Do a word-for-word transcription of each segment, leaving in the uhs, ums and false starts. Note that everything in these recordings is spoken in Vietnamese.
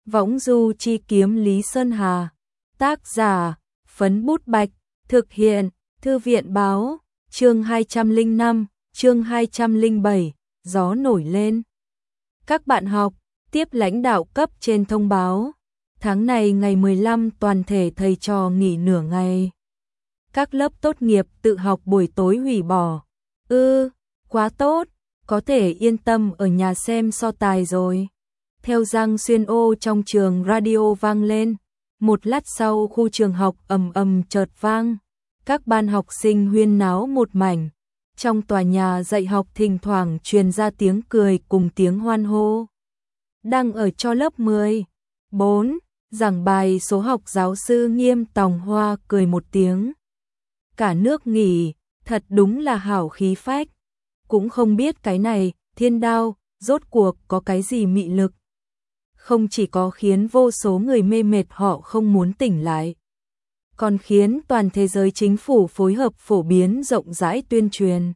Võng du chi kiếm Lý Sơn Hà. Tác giả, Phấn Bút Bạch. Thực hiện, Thư viện báo. Chương hai trăm lẻ năm, chương hai trăm lẻ bảy, gió nổi lên. Các bạn học, tiếp lãnh đạo cấp trên thông báo. Tháng này ngày mười lăm toàn thể thầy trò nghỉ nửa ngày. Các lớp tốt nghiệp tự học buổi tối hủy bỏ. Ư, quá tốt, có thể yên tâm ở nhà xem so tài rồi. Theo Giang Xuyên ô trong trường radio vang lên. Một lát sau khu trường học ầm ầm chợt vang. Các ban học sinh huyên náo một mảnh. Trong tòa nhà dạy học thỉnh thoảng truyền ra tiếng cười cùng tiếng hoan hô. Đang ở cho lớp mười, bốn, giảng bài số học giáo sư Nghiêm Tòng Hoa cười một tiếng. Cả nước nghỉ, thật đúng là hảo khí phách. Cũng không biết cái này, thiên đao, rốt cuộc có cái gì mị lực. Không chỉ có khiến vô số người mê mệt họ không muốn tỉnh lại, còn khiến toàn thế giới chính phủ phối hợp phổ biến rộng rãi tuyên truyền.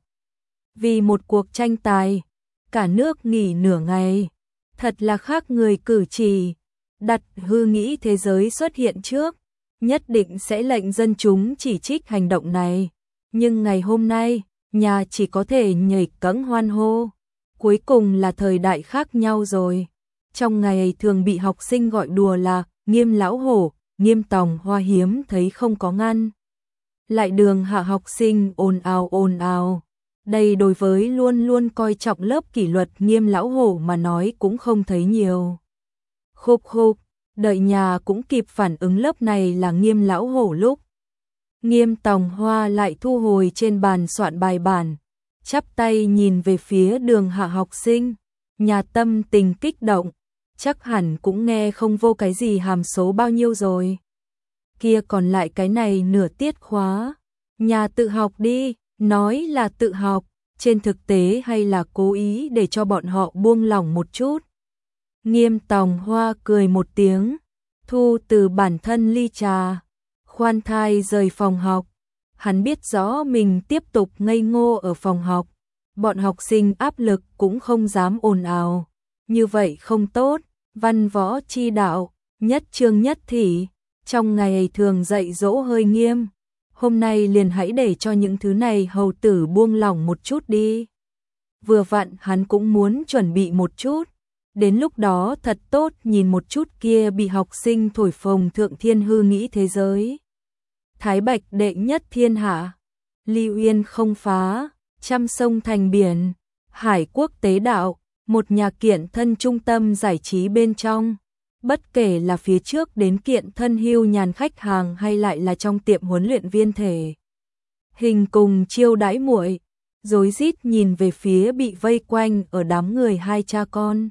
Vì một cuộc tranh tài, cả nước nghỉ nửa ngày, thật là khác người cử chỉ, đặt hư nghĩ thế giới xuất hiện trước, nhất định sẽ lệnh dân chúng chỉ trích hành động này. Nhưng ngày hôm nay, nhà chỉ có thể nhảy cẫng hoan hô. Cuối cùng là thời đại khác nhau rồi. Trong ngày thường bị học sinh gọi đùa là Nghiêm lão hổ, Nghiêm Tòng Hoa hiếm thấy không có ngăn. Lại đường hạ học sinh ồn ào ồn ào. Đây đối với luôn luôn coi trọng lớp kỷ luật Nghiêm lão hổ mà nói cũng không thấy nhiều. Khục khục, đợi nhà cũng kịp phản ứng lớp này là Nghiêm lão hổ lúc. Nghiêm Tòng Hoa lại thu hồi trên bàn soạn bài bản, chắp tay nhìn về phía đường hạ học sinh, nhà tâm tình kích động, chắc hẳn cũng nghe không vô cái gì hàm số bao nhiêu rồi. Kia còn lại cái này nửa tiết khóa, nhà tự học đi, nói là tự học, trên thực tế hay là cố ý để cho bọn họ buông lỏng một chút. Nghiêm Tòng Hoa cười một tiếng, thu từ bản thân ly trà, khoan thai rời phòng học. Hắn biết rõ mình tiếp tục ngây ngô ở phòng học, bọn học sinh áp lực cũng không dám ồn ào, như vậy không tốt. Văn võ chi đạo, nhất chương nhất thị, trong ngày thường dạy dỗ hơi nghiêm, hôm nay liền hãy để cho những thứ này hầu tử buông lỏng một chút đi. Vừa vặn hắn cũng muốn chuẩn bị một chút, đến lúc đó thật tốt nhìn một chút kia bị học sinh thổi phồng thượng thiên hư nghĩ thế giới. Thái Bạch đệ nhất thiên hạ, Ly Uyên không phá, trăm sông thành biển, hải quốc tế đạo. Một nhà kiện thân trung tâm giải trí bên trong, bất kể là phía trước đến kiện thân hưu nhàn khách hàng hay lại là trong tiệm huấn luyện viên thể hình cùng chiêu đãi muội, rối rít nhìn về phía bị vây quanh ở đám người hai cha con.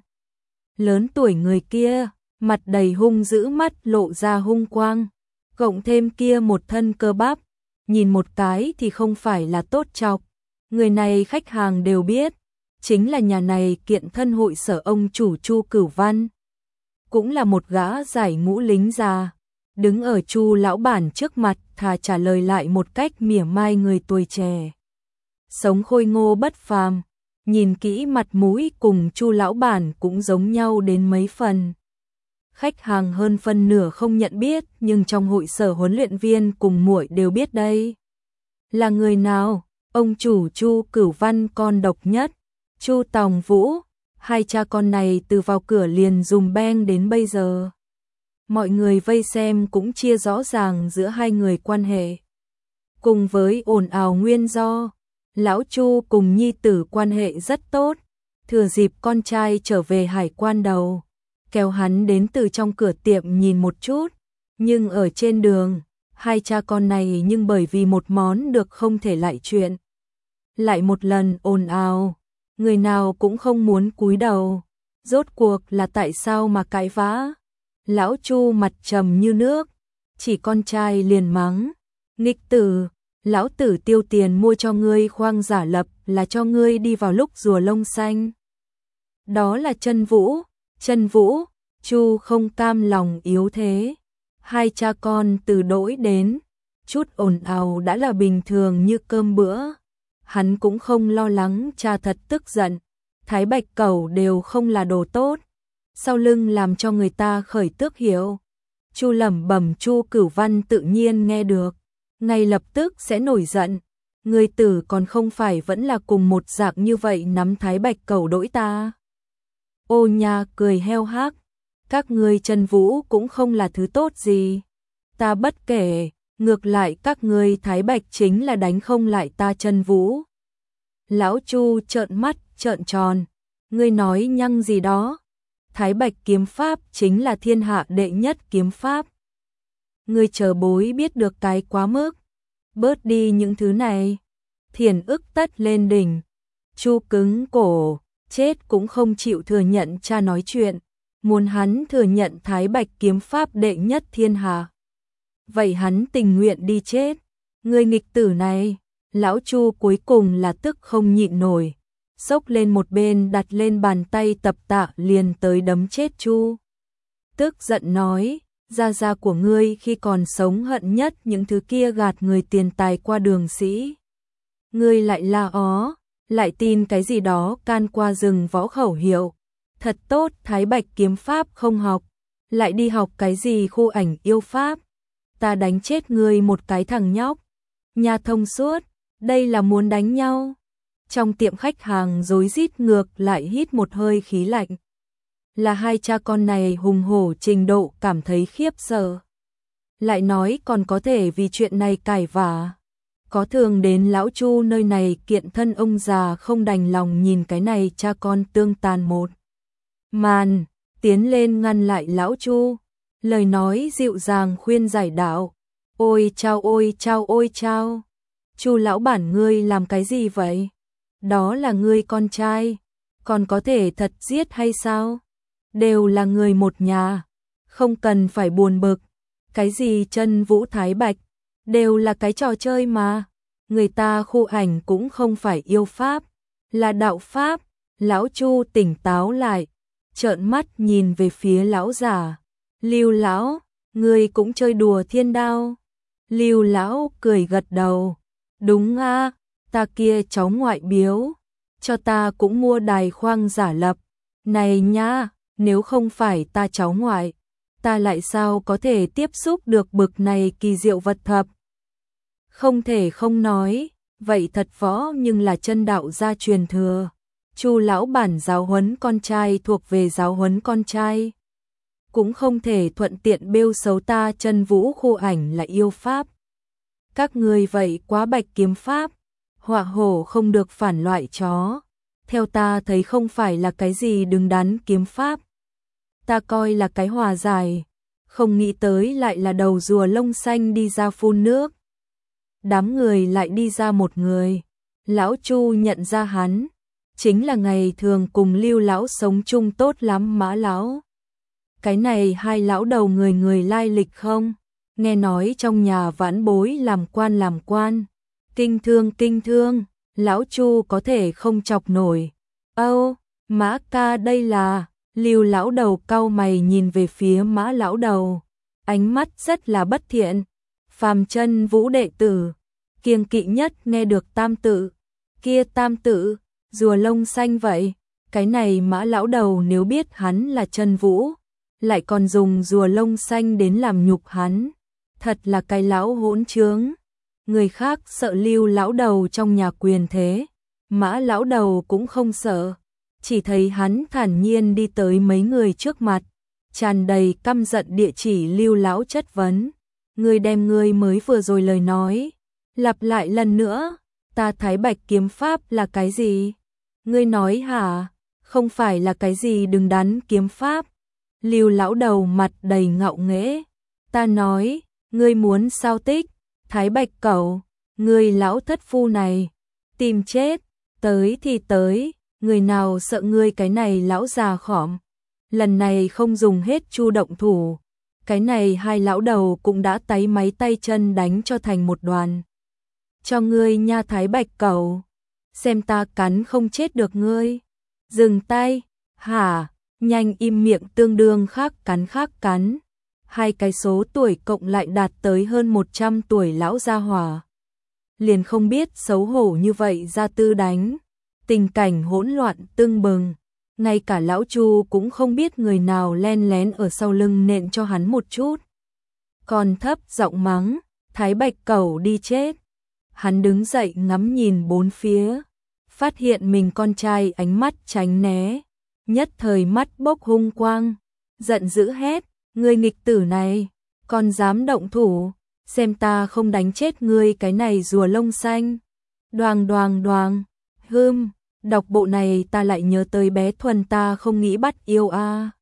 Lớn tuổi người kia, mặt đầy hung dữ, mắt lộ ra hung quang, cộng thêm kia một thân cơ bắp, nhìn một cái thì không phải là tốt chọc. Người này khách hàng đều biết, chính là nhà này kiện thân hội sở ông chủ Chu Cửu Văn. Cũng là một gã giải ngũ lính già, đứng ở Chu lão bản trước mặt thà trả lời lại một cách mỉa mai người tuổi trẻ. Sống khôi ngô bất phàm, nhìn kỹ mặt mũi cùng Chu lão bản cũng giống nhau đến mấy phần. Khách hàng hơn phân nửa không nhận biết, nhưng trong hội sở huấn luyện viên cùng muội đều biết đây. Là người nào? Ông chủ Chu Cửu Văn con độc nhất. Chu Tòng Vũ, hai cha con này từ vào cửa liền dùng beng đến bây giờ. Mọi người vây xem cũng chia rõ ràng giữa hai người quan hệ. Cùng với ồn ào nguyên do, lão Chu cùng nhi tử quan hệ rất tốt. Thừa dịp con trai trở về hải quan đầu, kéo hắn đến từ trong cửa tiệm nhìn một chút. Nhưng ở trên đường, hai cha con này nhưng bởi vì một món được không thể lại chuyện. Lại một lần ồn ào. Người nào cũng không muốn cúi đầu, rốt cuộc là tại sao mà cãi vã. Lão Chu mặt trầm như nước, chỉ con trai liền mắng, nghịch tử, lão tử tiêu tiền mua cho ngươi khoang giả lập là cho ngươi đi vào lúc rùa lông xanh. Đó là Chân Vũ, Chân Vũ, Chu không cam lòng yếu thế. Hai cha con từ đỗi đến, chút ồn ào đã là bình thường như cơm bữa. Hắn cũng không lo lắng cha thật tức giận, Thái Bạch Cẩu đều không là đồ tốt, sau lưng làm cho người ta khởi tước hiệu. Chu lẩm bẩm, Chu Cửu Văn tự nhiên nghe được, ngay lập tức sẽ nổi giận. Người tử còn không phải vẫn là cùng một dạng như vậy nắm Thái Bạch Cẩu đỗi ta. Ô nha cười heo hác, các ngươi Trần Vũ cũng không là thứ tốt gì. Ta bất kể, ngược lại các ngươi Thái Bạch chính là đánh không lại ta Trần Vũ. Lão Chu trợn mắt trợn tròn, ngươi nói nhăng gì đó? Thái Bạch kiếm pháp chính là thiên hạ đệ nhất kiếm pháp. Ngươi chờ bối biết được cái quá mức, bớt đi những thứ này. Thiền ức tất lên đỉnh, Chu cứng cổ, chết cũng không chịu thừa nhận cha nói chuyện, muốn hắn thừa nhận Thái Bạch kiếm pháp đệ nhất thiên hạ. Vậy hắn tình nguyện đi chết. Ngươi nghịch tử này, lão Chu cuối cùng là tức không nhịn nổi, xốc lên một bên đặt lên bàn tay tập tạ liền tới đấm chết Chu. Tức giận nói, gia gia của ngươi khi còn sống hận nhất những thứ kia gạt người tiền tài qua đường sĩ. Ngươi lại la ó, lại tin cái gì đó can qua rừng võ khẩu hiệu. Thật tốt, Thái Bạch kiếm pháp không học, lại đi học cái gì khu ảnh yêu pháp. Ta đánh chết ngươi một cái thằng nhóc. Nhà thông suốt, đây là muốn đánh nhau. Trong tiệm khách hàng rối rít ngược lại hít một hơi khí lạnh. Là hai cha con này hùng hổ trình độ cảm thấy khiếp sợ. Lại nói còn có thể vì chuyện này cãi vã. Có thường đến lão Chu nơi này kiện thân ông già không đành lòng nhìn cái này cha con tương tàn một màn, tiến lên ngăn lại lão Chu, lời nói dịu dàng khuyên giải đạo. Ôi chao ôi chao ôi chao, Chu lão bản ngươi làm cái gì vậy? Đó là ngươi con trai, còn có thể thật giết hay sao? Đều là người một nhà, không cần phải buồn bực. Cái gì Trần Vũ Thái Bạch, đều là cái trò chơi mà. Người ta khu ảnh cũng không phải yêu pháp, là đạo pháp. Lão Chu tỉnh táo lại, trợn mắt nhìn về phía lão già. Lưu lão, ngươi cũng chơi đùa thiên đao? Lưu lão cười gật đầu. Đúng a, ta kia cháu ngoại biếu, cho ta cũng mua đài khoang giả lập. Này nhá, nếu không phải ta cháu ngoại, ta lại sao có thể tiếp xúc được bực này kỳ diệu vật thập. Không thể không nói, vậy thật võ nhưng là chân đạo gia truyền thừa. Chu lão bản giáo huấn con trai thuộc về giáo huấn con trai. Cũng không thể thuận tiện bêu xấu ta Trần Vũ khu ảnh là yêu pháp. Các người vậy quá bạch kiếm pháp, họa hổ không được phản loại chó. Theo ta thấy không phải là cái gì đứng đắn kiếm pháp. Ta coi là cái hòa giải, không nghĩ tới lại là đầu rùa lông xanh đi ra phun nước. Đám người lại đi ra một người, lão Chu nhận ra hắn, chính là ngày thường cùng Lưu lão sống chung tốt lắm Mã lão. Cái này hai lão đầu người người lai lịch không? Nghe nói trong nhà vãn bối làm quan làm quan. Kinh thương kinh thương, lão Chu có thể không chọc nổi. Âu, Mã ca đây là... Lưu lão đầu cau mày nhìn về phía Mã lão đầu, ánh mắt rất là bất thiện. Phàm Chân Vũ đệ tử, kiêng kỵ nhất nghe được tam tự. Kia tam tự, rùa lông xanh vậy. Cái này Mã lão đầu nếu biết hắn là Trần Vũ, lại còn dùng rùa lông xanh đến làm nhục hắn, thật là cái lão hỗn trướng. Người khác sợ Lưu lão đầu trong nhà quyền thế, Mã lão đầu cũng không sợ. Chỉ thấy hắn thản nhiên đi tới mấy người trước mặt, tràn đầy căm giận địa chỉ Lưu lão chất vấn. Ngươi đem ngươi mới vừa rồi lời nói, lặp lại lần nữa, ta Thái Bạch kiếm pháp là cái gì? Ngươi nói hả? Không phải là cái gì đứng đắn kiếm pháp. Lưu lão đầu mặt đầy ngạo nghễ. Ta nói, ngươi muốn sao tích? Thái Bạch cẩu, ngươi lão thất phu này, tìm chết, tới thì tới. Người nào sợ ngươi cái này lão già khỏm. Lần này không dùng hết Chu động thủ. Cái này hai lão đầu cũng đã táy máy tay chân đánh cho thành một đoàn. Cho ngươi nha Thái Bạch cẩu, xem ta cắn không chết được ngươi. Dừng tay, hả, nhanh im miệng, tương đương khác cắn khác cắn. Hai cái số tuổi cộng lại đạt tới hơn một trăm tuổi lão gia hỏa. Liền không biết xấu hổ như vậy ra tư đánh. Tình cảnh hỗn loạn tưng bừng, ngay cả lão Chu cũng không biết người nào len lén ở sau lưng nện cho hắn một chút. Còn thấp giọng mắng, Thái Bạch Cẩu đi chết. Hắn đứng dậy ngắm nhìn bốn phía, phát hiện mình con trai ánh mắt tránh né, nhất thời mắt bốc hung quang, giận dữ hét, ngươi nghịch tử này, còn dám động thủ, xem ta không đánh chết ngươi cái này rùa lông xanh. Đoàng đoàng đoàng, hưm, đọc bộ này ta lại nhớ tới bé Thuần ta không nghĩ bắt yêu a. À.